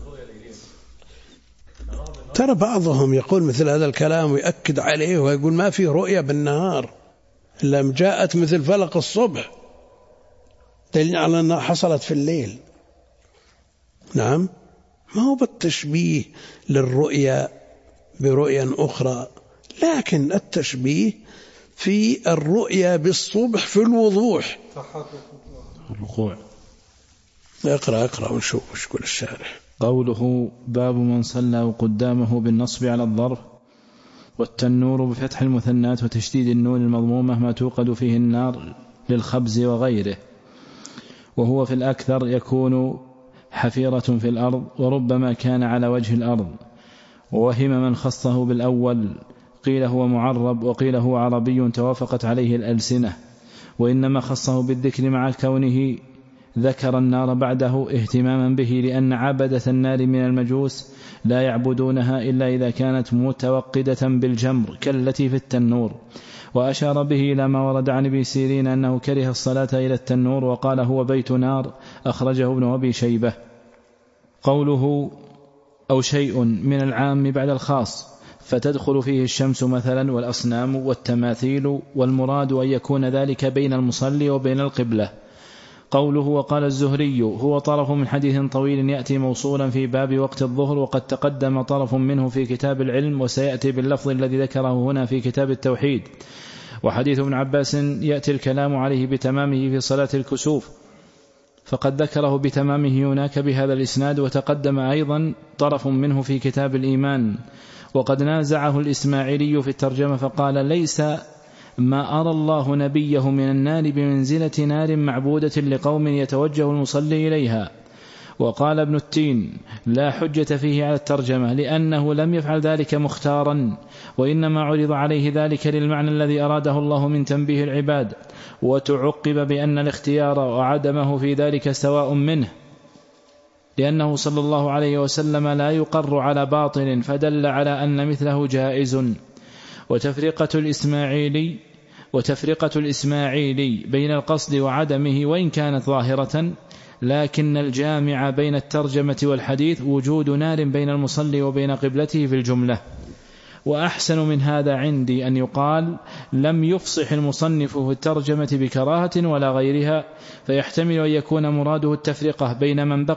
ترى بعضهم يقول مثل هذا الكلام ويأكد عليه ويقول ما في رؤية بالنهار إلا جاءت مثل فلق الصبح، دليل على أنها حصلت في الليل. نعم، ما هو بالتشبيه للرؤيا برؤيا أخرى، لكن التشبيه في الرؤيا بالصبح في الوضوح. الوقوع. اقرأ ونشوف ايش يقول الشارح. قوله باب من صلى وقدامه بالنصب على الظرف، والتنور بفتح المثنات وتشديد النون المضمومة ما توقد فيه النار للخبز وغيره، وهو في الأكثر يكون حفيرة في الأرض، وربما كان على وجه الأرض. ووهم من خصه بالأول، قيل هو معرب وقيل هو عربي توافقت عليه الألسنة، وإنما خصه بالذكر مع كونه ذكر النار بعده اهتماما به، لأن عبدة النار من المجوس لا يعبدونها إلا إذا كانت متوقدة بالجمر كالتي في التنور. وأشار به إلى ما ورد عن ابن سيرين أنه كره الصلاة إلى التنور وقال هو بيت نار، أخرجه ابن أبي شيبة. قوله أو شيء من العام بعد الخاص، فتدخل فيه الشمس مثلا والأصنام والتماثيل، والمراد أن يكون ذلك بين المصلي وبين القبلة. قوله وقال الزهري هو طرف من حديث طويل يأتي موصولا في باب وقت الظهر، وقد تقدم طرف منه في كتاب العلم، وسيأتي باللفظ الذي ذكره هنا في كتاب التوحيد. وحديث ابن عباس يأتي الكلام عليه بتمامه في صلاة الكسوف، فقد ذكره بتمامه هناك بهذا الإسناد، وتقدم أيضا طرف منه في كتاب الإيمان. وقد نازعه الإسماعيلي في الترجمة فقال ليس ما أرى الله نبيه من النار بمنزلة نار معبودة لقوم يتوجه المصلي إليها. وقال ابن التين لا حجة فيه على الترجمة، لأنه لم يفعل ذلك مختارا، وإنما عرض عليه ذلك للمعنى الذي أراده الله من تنبيه العباد، وتعقب بأن الاختيار وعدمه في ذلك سواء منه، لأنه صلى الله عليه وسلم لا يقر على باطل، فدل على أن مثله جائز. وتفرقة الإسماعيلي بين القصد وعدمه وإن كانت ظاهرة، لكن الجامع بين الترجمة والحديث وجود نار بين المصلي وبين قبلته في الجملة. وأحسن من هذا عندي أن يقال لم يفصح المصنف في الترجمة بكراهة ولا غيرها، فيحتمل أن يكون مراده التفرقة بين من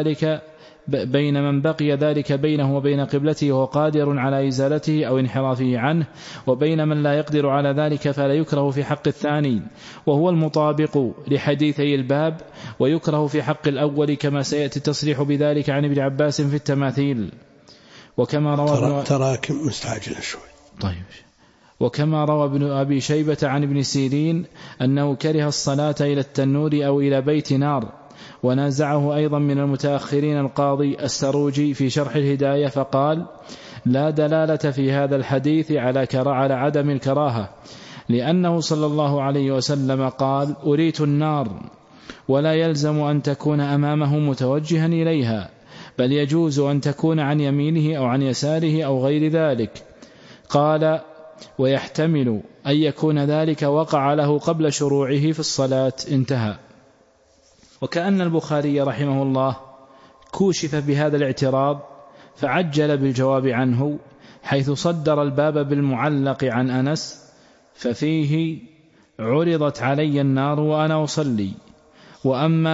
بقي ذلك بينه وبين قبلته وهو قادر على إزالته أو انحرافه عنه، وبين من لا يقدر على ذلك فلا يكره في حق الثاني، وهو المطابق لحديثي الباب، ويكره في حق الأول كما سيأتي التصريح بذلك عن ابن عباس في التماثيل. وكما روى تراكم مستعجل شوي. طيب. وكما روى ابن أبي شيبة عن ابن سيرين أنه كره الصلاة إلى التنور أو إلى بيت نار. ونازعه أيضا من المتأخرين القاضي السروجي في شرح الهداية فقال لا دلالة في هذا الحديث على عدم الكراهة، لأنه صلى الله عليه وسلم قال أريت النار، ولا يلزم أن تكون أمامه متوجها إليها، بل يجوز أن تكون عن يمينه أو عن يساره أو غير ذلك. قال ويحتمل أن يكون ذلك وقع له قبل شروعه في الصلاة. انتهى. وكأن البخاري رحمه الله كوشف بهذا الاعتراض فعجل بالجواب عنه، حيث صدر الباب بالمعلق عن أنس ففيه عرضت علي النار وأنا أصلي، وأما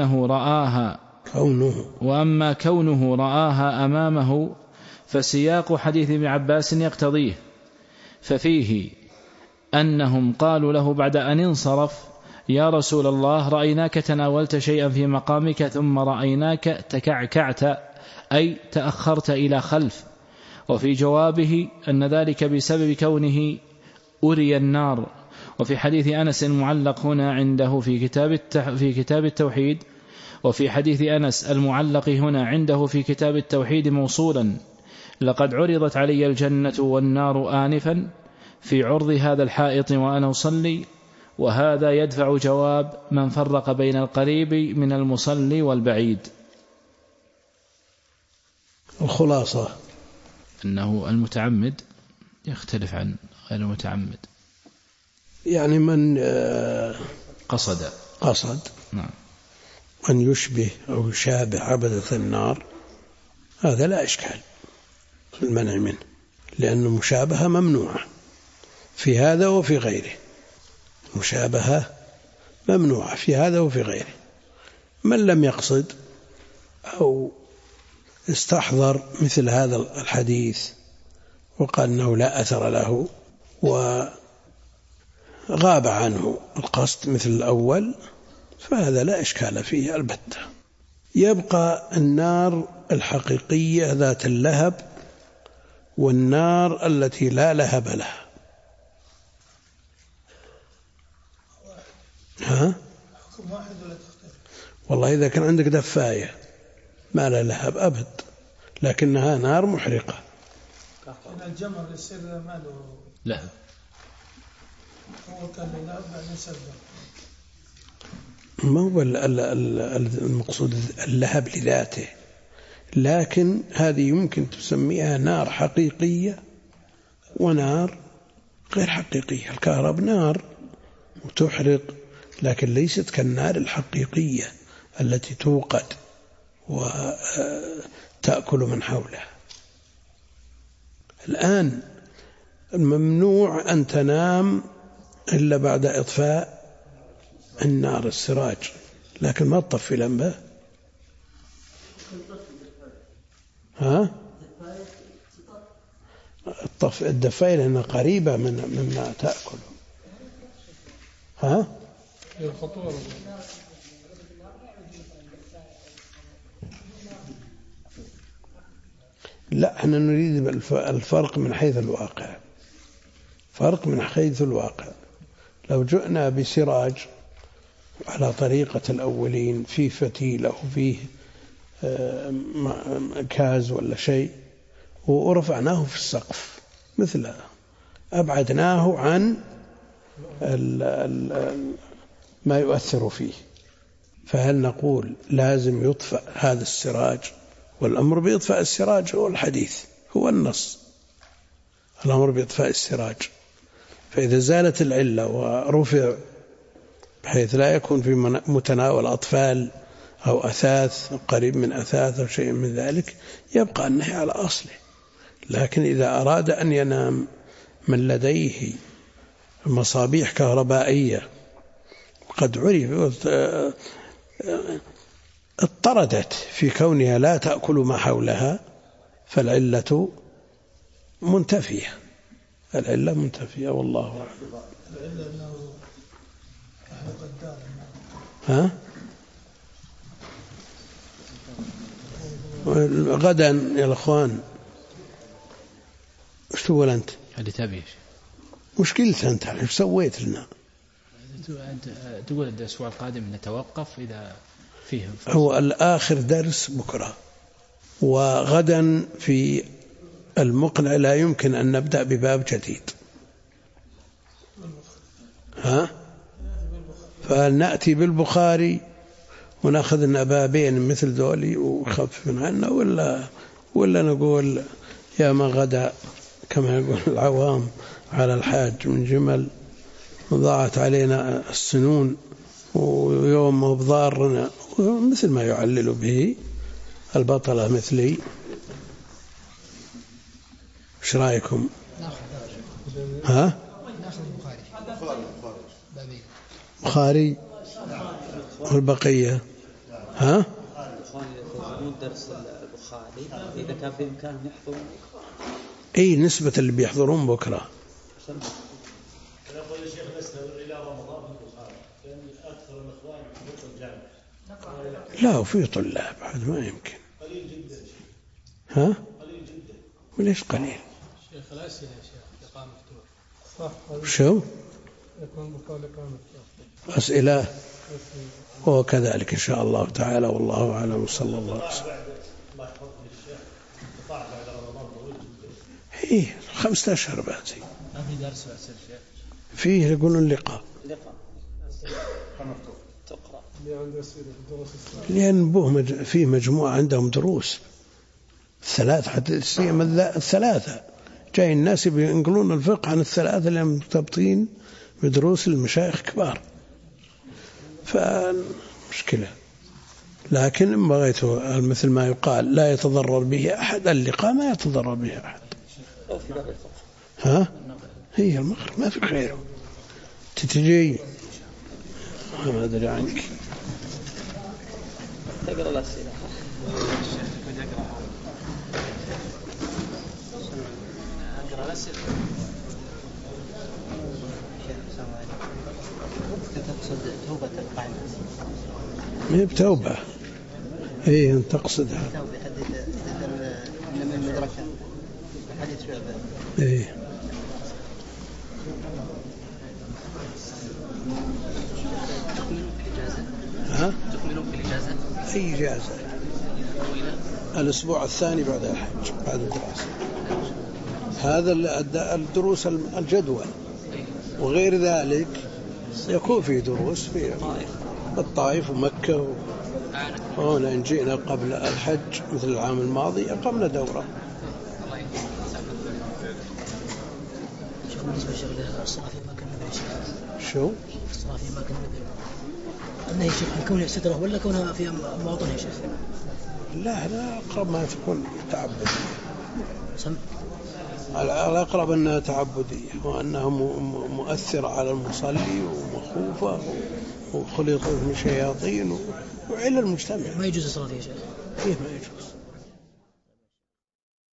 كونه رآها أمامه فسياق حديث ابن عباس يقتضيه، ففيه أنهم قالوا له بعد أن انصرف يا رسول الله رأيناك تناولت شيئا في مقامك ثم رأيناك تكعكعت أي تأخرت إلى خلف، وفي جوابه أن ذلك بسبب كونه أري النار. وفي حديث أنس المعلق هنا عنده في كتاب التوحيد، وفي حديث أنس المعلق هنا عنده في كتاب التوحيد موصولا لقد عرضت علي الجنة والنار آنفا في عرض هذا الحائط وأنا أصلي. وهذا يدفع جواب من فرق بين القريب من المصلي والبعيد. الخلاصة أنه المتعمد يختلف عن غير المتعمد، يعني من قصد نعم من يشبه أو يشابه عبدة النار، هذا لا إشكال في المنع منه، لأن المشابهة ممنوعة في هذا وفي غيره، مشابهة ممنوعة في هذا وفي غيره. من لم يقصد أو استحضر مثل هذا الحديث وقال أنه لا أثر له وغاب عنه القصد مثل الأول، فهذا لا إشكال فيه البتة. يبقى النار الحقيقية ذات اللهب والنار التي لا لهب لها. ها؟ والله إذا كان عندك دفاية ما لا لهب أبد لكنها نار محرقة. الجمر يصير ما له لهب، هو كان لهب بعدين سد. ما هو المقصود اللهب لذاته، لكن هذه يمكن تسميها نار حقيقية ونار غير حقيقية. الكهرباء نار وتحرق لكن ليست كالنار الحقيقية التي توقد وتأكل من حولها. الآن ممنوع أن تنام إلا بعد إطفاء النار السراج، لكن ما تطفي لمبة. ها؟ الدفاية لأنها قريبة مما تأكل. ها؟ لا، احنا نريد الفرق من حيث الواقع. فرق من حيث الواقع. لو جئنا بسراج على طريقة الأولين فيه فتيل أو فيه كاز ولا شيء ورفعناه في السقف مثله، أبعدناه عن ما يؤثر فيه، فهل نقول لازم يطفأ هذا السراج؟ والأمر بإطفاء السراج هو الحديث، هو النص، الأمر بإطفاء السراج. فإذا زالت العلة ورفع بحيث لا يكون في متناول أطفال أو أثاث قريب من أثاث أو شيء من ذلك يبقى النهي على أصله. لكن إذا أراد أن ينام من لديه مصابيح كهربائية وقد عرف اضطردت في كونها لا تأكل ما حولها فالعلة منتفية. العلة منتفية والله أعلم. ها؟ غدا يا الأخوان وش تقول أنت؟ هذه تبي مشكلة أنت وش سويت لنا؟ تقول الأسبوع القادم نتوقف إذا فيه هو الآخر درس بكرة، وغدا في المقنع لا يمكن أن نبدأ بباب جديد. ها؟ فنأتي بالبخاري ونأخذ لنا بابين مثل ذولي وخفف عنا، ولا نقول يا ما غدا كما يقول العوام على الحاج من جمل ضاعت علينا السنون ويوم ما بضارنا، مثل ما يعلل به البطلة مثلي. ايش رايكم؟ ها؟ بخاري والبقية ها؟ يلتزمون درس البخاري إذا كان بإمكانهم يحضرون. أي نسبة اللي بيحضرون بكرة. يقول الشيخ نستمر إلى رمضان في البخاري لأن أكثر الإخوان يحضرون الجامع. لا وفي طلاب بعد ما يمكن. قليل جدا. ها؟ قليل جدا. وليش قليل؟ شيخ الأسئلة يا شيخ لقاء مفتوح. صح. شو؟ يكون بكرة لقاء مفتوح. أسئلة وكذلك إن شاء الله تعالى، والله أعلم وصلى الله عليه وسلم. إيه 5 أشهر باتي. ما في درس أسئلة شيخ. فيه يقولون اللقاء. تقرأ. لأن فيه مجموعة عندهم دروس 3 حتى الثلاثة جاي الناس ينقلون الفقه عن الثلاثة اللي مرتبطين بدروس المشايخ كبار، فمشكلة. لكن إن بغيت مثل ما يقال لا يتضرر به أحد، اللقاء ما يتضرر به أحد. ها؟ هي المغرب ما في خيره. تتجي ما أدري عنك. تقرأ الأسئلة. أقرأ الأسئلة. تقصد توبة القعدة؟ ما هي بتوبة. إيه أن تقصدها. توبة حديث في هذا. إيه. تكملون في الإجازة؟ أي إجازة؟ الأسبوع الثاني بعد الحج بعد الدراسة. هذا الدروس الجدول، وغير ذلك يكون في دروس في الطائف ومكة وهنا إن جئنا قبل الحج مثل العام الماضي أقمنا دورة. بالنسبة للصلاة في مكان النبي شو؟ الصلاة في مكان النبي أنه يا شيخ كونه سترة ولا كونها في مواطن يا شيخ؟ لا أقرب ما تكون تعبدية. الأقرب أنها تعبدية وأنها مؤثرة على المصلي ومخوفة وخلق من شياطين وعلى المجتمع. ما يجوز الصلاة يا شيخ؟ كيف ما يجوز؟